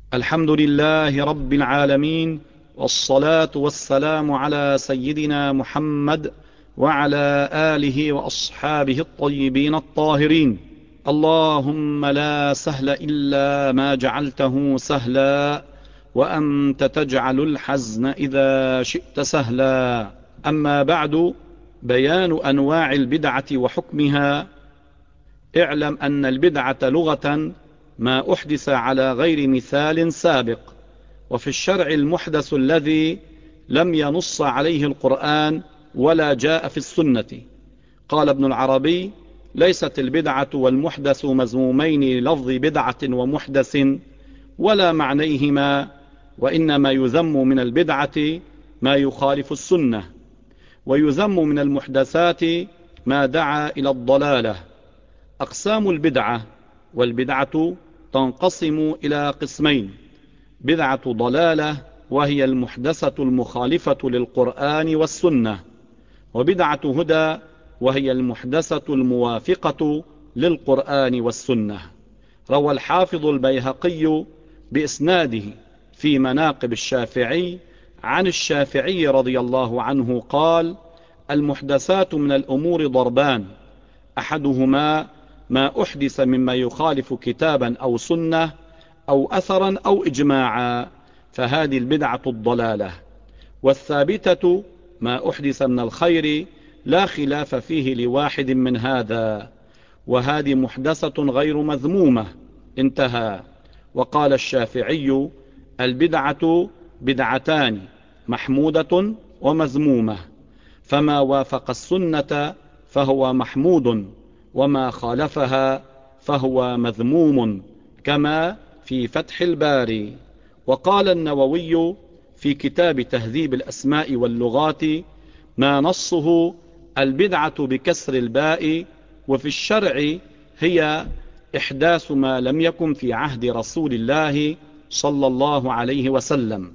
الحمد لله رب العالمين، والصلاة والسلام على سيدنا محمد وعلى آله وأصحابه الطيبين الطاهرين. اللهم لا سهل إلا ما جعلته سهلا، وأنت تجعل الحزن إذا شئت سهلا. أما بعد، بيان أنواع البدعة وحكمها. اعلم أن البدعة لغة ما أحدث على غير مثال سابق، وفي الشرع المحدث الذي لم ينص عليه القرآن ولا جاء في السنة. قال ابن العربي: ليست البدعة والمحدث مذمومين للفظ بدعة ومحدث ولا معنيهما، وإنما يذم من البدعة ما يخالف السنة، ويذم من المحدثات ما دعا إلى الضلالة. أقسام البدعة: والبدعة تنقسم إلى قسمين: بدعة ضلالة وهي المحدثة المخالفة للقرآن والسنة، وبدعة هدى وهي المحدثة الموافقة للقرآن والسنة. روى الحافظ البيهقي بإسناده في مناقب الشافعي عن الشافعي رضي الله عنه قال: المحدثات من الأمور ضربان: أحدهما ما أحدث مما يخالف كتابا أو سنة أو أثرا أو إجماعا، فهذه البدعة الضلالة. والثابتة ما أحدث من الخير لا خلاف فيه لواحد من هذا، وهذه محدثة غير مذمومة. انتهى. وقال الشافعي: البدعة بدعتان: محمودة ومذمومة، فما وافق السنة فهو محمود، وما خالفها فهو مذموم، كما في فتح الباري. وقال النووي في كتاب تهذيب الأسماء واللغات: ما نصه البدعة بكسر الباء، وفي الشرع هي إحداث ما لم يكن في عهد رسول الله صلى الله عليه وسلم،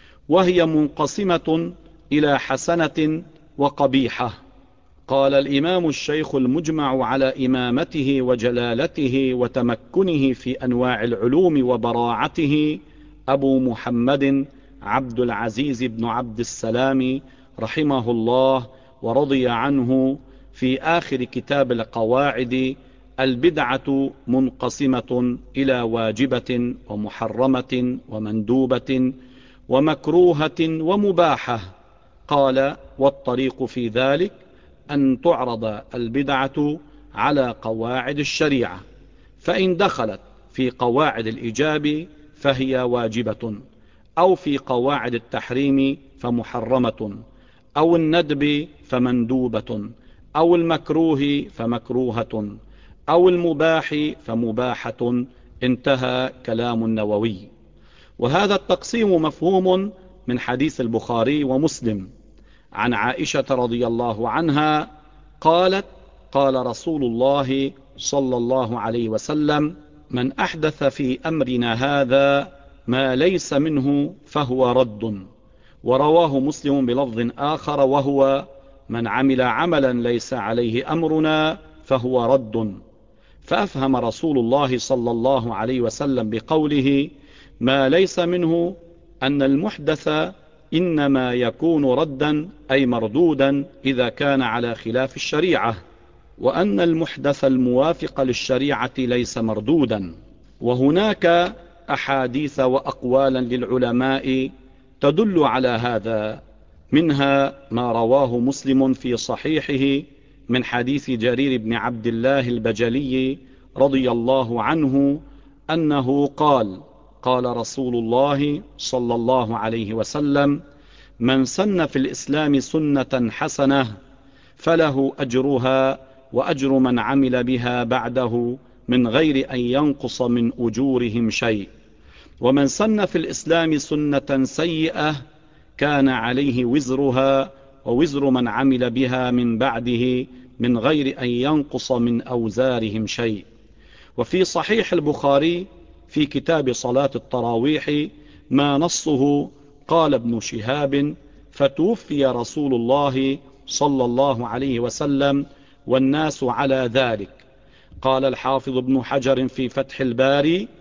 وهي منقسمة إلى حسنة وقبيحة. قال الإمام الشيخ المجمع على إمامته وجلالته وتمكنه في أنواع العلوم وبراعته، أبو محمد عبد العزيز بن عبد السلام رحمه الله ورضي عنه، في آخر كتاب القواعد: البدعة منقسمة إلى واجبة ومحرمة ومندوبة ومكروهة ومباحة. قال: والطريق في ذلك أن تعرض البدعة على قواعد الشريعة، فإن دخلت في قواعد الإيجاب فهي واجبة، أو في قواعد التحريم فمحرمة، أو الندب فمندوبة، أو المكروه فمكروهة، أو المباح فمباحة. انتهى كلام النووي. وهذا التقسيم مفهوم من حديث البخاري ومسلم عن عائشة رضي الله عنها قالت: قال رسول الله صلى الله عليه وسلم: من أحدث في أمرنا هذا ما ليس منه فهو رد. ورواه مسلم بلفظ آخر وهو: من عمل عملا ليس عليه أمرنا فهو رد. فأفهم رسول الله صلى الله عليه وسلم بقوله ما ليس منه أن المحدث إنما يكون ردا، أي مردودا إذا كان على خلاف الشريعة، وأن المحدث الموافق للشريعة ليس مردودا. وهناك أحاديث وأقوالا للعلماء تدل على هذا، منها ما رواه مسلم في صحيحه من حديث جرير بن عبد الله البجلي رضي الله عنه أنه قال: قال رسول الله صلى الله عليه وسلم: من سن في الإسلام سنة حسنة فله أجرها وأجر من عمل بها بعده من غير أن ينقص من أجورهم شيء، ومن سن في الإسلام سنة سيئة كان عليه وزرها ووزر من عمل بها من بعده من غير أن ينقص من أوزارهم شيء. وفي صحيح البخاري في كتاب صلاة التراويح ما نصه: قال ابن شهاب: فتوفي رسول الله صلى الله عليه وسلم والناس على ذلك. قال الحافظ ابن حجر في فتح الباري: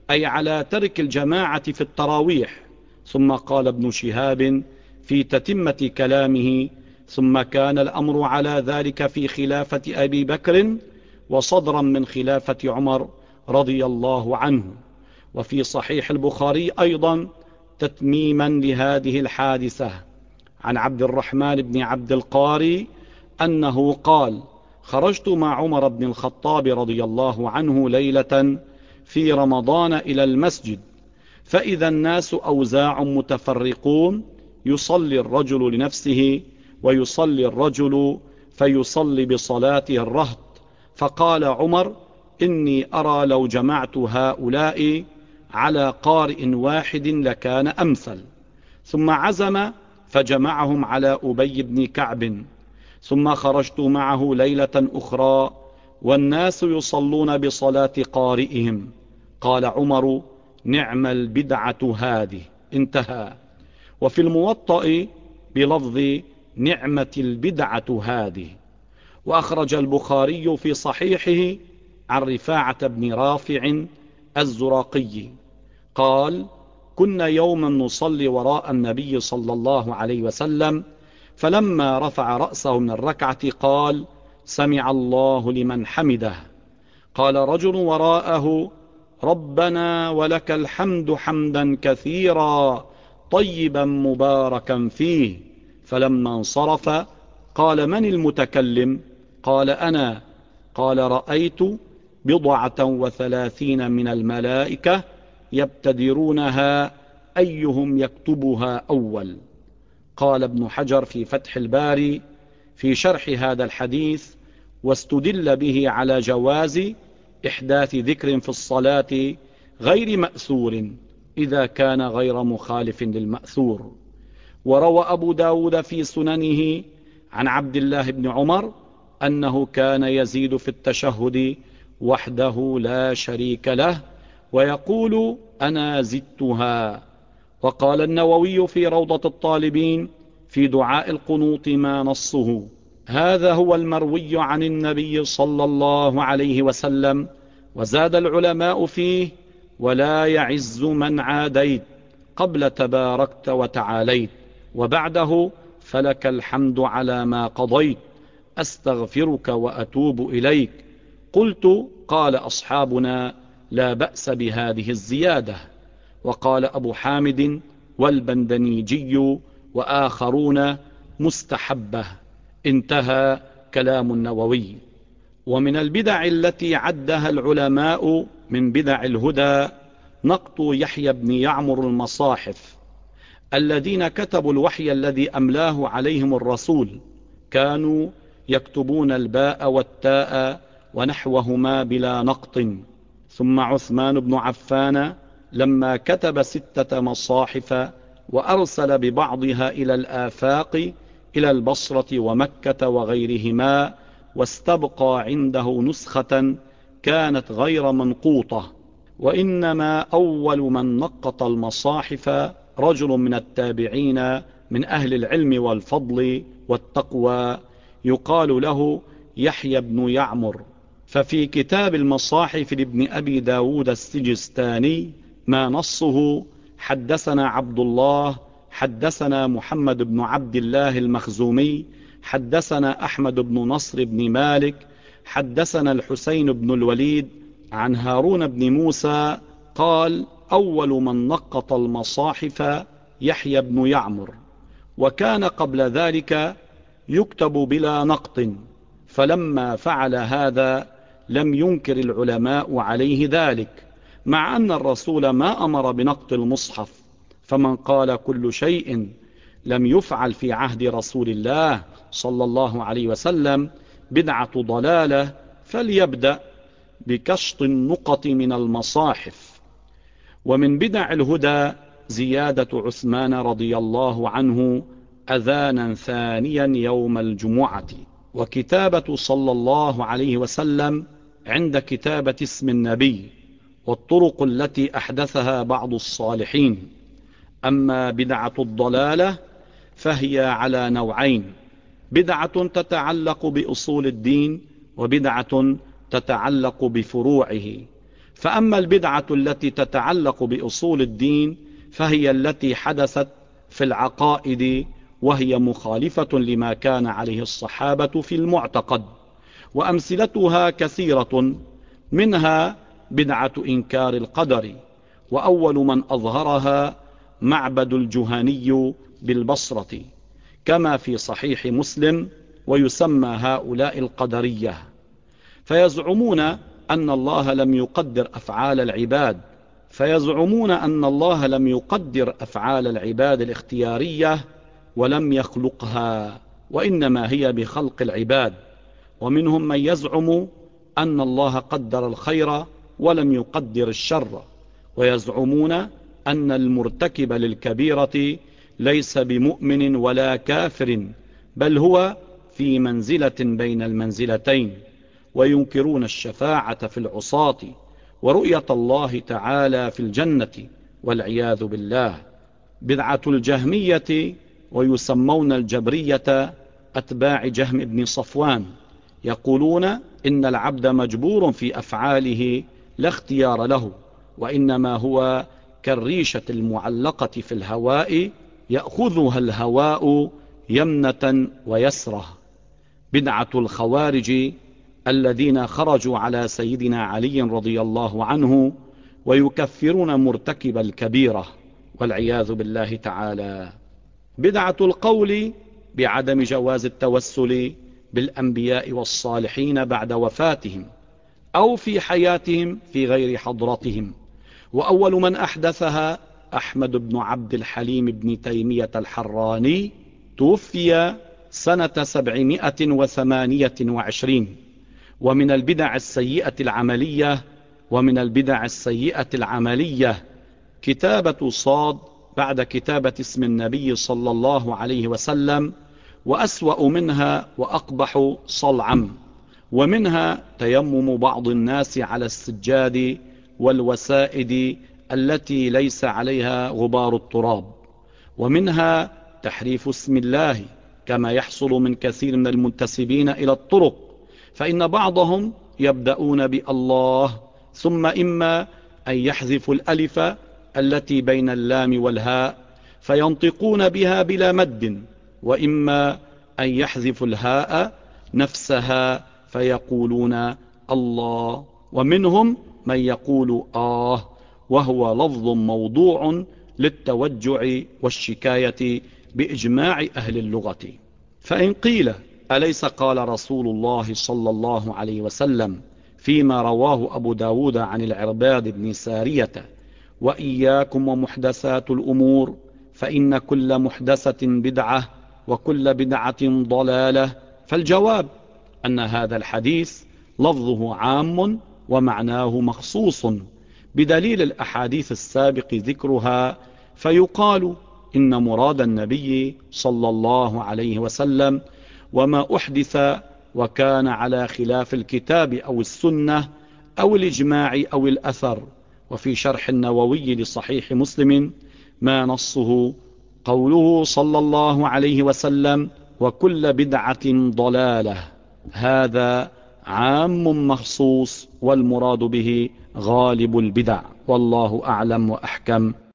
أي على ترك الجماعة في التراويح. ثم قال ابن شهاب في تتمة كلامه: ثم كان الأمر على ذلك في خلافة أبي بكر وصدرا من خلافة عمر رضي الله عنه. وفي صحيح البخاري أيضا تتميما لهذه الحادثة عن عبد الرحمن بن عبد القاري أنه قال: خرجت مع عمر بن الخطاب رضي الله عنه ليلة في رمضان إلى المسجد، فإذا الناس أوزاع متفرقون، يصلي الرجل لنفسه ويصلي الرجل فيصلي بصلاته الرهط. فقال عمر: إني أرى لو جمعت هؤلاء على قارئ واحد لكان أمثل. ثم عزم فجمعهم على أبي بن كعب. ثم خرجت معه ليلة أخرى والناس يصلون بصلاة قارئهم. قال عمر: نعم البدعة هذه. انتهى. وفي الموطأ بلفظ: نعمة البدعة هذه. وأخرج البخاري في صحيحه عن رفاعة بن رافع الزراقي قال: كنا يوما نصلي وراء النبي صلى الله عليه وسلم، فلما رفع رأسه من الركعة قال: سمع الله لمن حمده. قال رجل وراءه: ربنا ولك الحمد حمدا كثيرا طيبا مباركا فيه. فلما انصرف قال: من المتكلم؟ قال: أنا. قال: رأيت 37 من الملائكة يبتدرونها أيهم يكتبها أول. قال ابن حجر في فتح الباري في شرح هذا الحديث: واستدل به على جواز إحداث ذكر في الصلاة غير مأثور إذا كان غير مخالف للمأثور. وروى أبو داود في سننه عن عبد الله بن عمر أنه كان يزيد في التشهد وحده لا شريك له ويقول: أنا زدتها. وقال النووي في روضة الطالبين في دعاء القنوط ما نصه: هذا هو المروي عن النبي صلى الله عليه وسلم. وزاد العلماء فيه: ولا يعز من عاديت قبل تباركت وتعاليت، وبعده فلك الحمد على ما قضيت، أستغفرك وأتوب إليك. قلت: قال أصحابنا: لا بأس بهذه الزيادة. وقال أبو حامد والبندنيجي وآخرون: مستحبة. انتهى كلام النووي. ومن البدع التي عدها العلماء من بدع الهدى نقط يحيى بن يعمر المصاحف. الذين كتبوا الوحي الذي أملاه عليهم الرسول كانوا يكتبون الباء والتاء ونحوهما بلا نقط. ثم عثمان بن عفان لما كتب 6 مصاحف وأرسل ببعضها إلى الآفاق إلى البصرة ومكة وغيرهما، واستبقى عنده نسخة كانت غير منقوطة. وإنما أول من نقط المصاحف رجل من التابعين من أهل العلم والفضل والتقوى يقال له يحيى بن يعمر. ففي كتاب المصاحف لابن أبي داود السجستاني ما نصه: حدثنا عبد الله، حدثنا محمد بن عبد الله المخزومي، حدثنا أحمد بن نصر بن مالك، حدثنا الحسين بن الوليد عن هارون بن موسى قال: أول من نقط المصاحف يحيى بن يعمر، وكان قبل ذلك يكتب بلا نقط، فلما فعل هذا لم ينكر العلماء عليه ذلك، مع أن الرسول ما أمر بنقط المصحف. فمن قال كل شيء لم يفعل في عهد رسول الله صلى الله عليه وسلم بدعة ضلالة فليبدأ بكشط النقط من المصاحف. ومن بدع الهدى زيادة عثمان رضي الله عنه أذانا ثانيا يوم الجمعة، وكتابة صلى الله عليه وسلم عند كتابة اسم النبي، والطرق التي أحدثها بعض الصالحين. أما بدعة الضلالة فهي على نوعين: بدعة تتعلق بأصول الدين، وبدعة تتعلق بفروعه. فأما البدعة التي تتعلق بأصول الدين فهي التي حدثت في العقائد، وهي مخالفة لما كان عليه الصحابة في المعتقد، وأمثلتها كثيرة، منها بدعة إنكار القدر، وأول من أظهرها معبد الجهني بالبصرة كما في صحيح مسلم. ويسمى هؤلاء القدرية، فيزعمون أن الله لم يقدر أفعال العباد الاختيارية ولم يخلقها، وإنما هي بخلق العباد. ومنهم من يزعم أن الله قدر الخير ولم يقدر الشر، ويزعمون أن المرتكب للكبيرة ليس بمؤمن ولا كافر، بل هو في منزلة بين المنزلتين، وينكرون الشفاعة في العصاة ورؤية الله تعالى في الجنة والعياذ بالله. بدعة الجهمية، ويسمون الجبرية أتباع جهم بن صفوان، يقولون إن العبد مجبور في أفعاله لا اختيار له، وإنما هو كالريشة المعلقة في الهواء يأخذها الهواء يمنة ويسرة. بدعة الخوارج الذين خرجوا على سيدنا علي رضي الله عنه ويكفرون مرتكب الكبيرة والعياذ بالله تعالى. بدعة القول بعدم جواز التوسل بالأنبياء والصالحين بعد وفاتهم أو في حياتهم في غير حضرتهم، وأول من أحدثها أحمد بن عبد الحليم بن تيمية الحراني، توفي سنة 728. ومن البدع السيئة العملية كتابة صاد بعد كتابة اسم النبي صلى الله عليه وسلم، وأسوأ منها وأقبح صلعم. ومنها تيمم بعض الناس على السجاد والوسائد التي ليس عليها غبار التراب. ومنها تحريف اسم الله كما يحصل من كثير من المنتسبين إلى الطرق، فإن بعضهم يبدأون بالله ثم إما أن يحذف الألف التي بين اللام والهاء فينطقون بها بلا مد، وإما أن يحذف الهاء نفسها فيقولون الله. ومنهم من يقول وهو لفظ موضوع للتوجع والشكاية بإجماع أهل اللغة. فإن قيل أليس قال رسول الله صلى الله عليه وسلم فيما رواه أبو داود عن العرباد بن سارية: وإياكم ومحدثات الأمور فإن كل محدثة بدعة وكل بدعة ضلالة؟ فالجواب أن هذا الحديث لفظه عام ومعناه مخصوص بدليل الأحاديث السابق ذكرها، فيقال إن مراد النبي صلى الله عليه وسلم وما أحدث وكان على خلاف الكتاب أو السنة أو الإجماع أو الأثر. وفي شرح النووي لصحيح مسلم ما نصه قوله صلى الله عليه وسلم: وكل بدعة ضلالة. هذا عام مخصوص، والمراد به غالب البدع، والله أعلم وأحكم.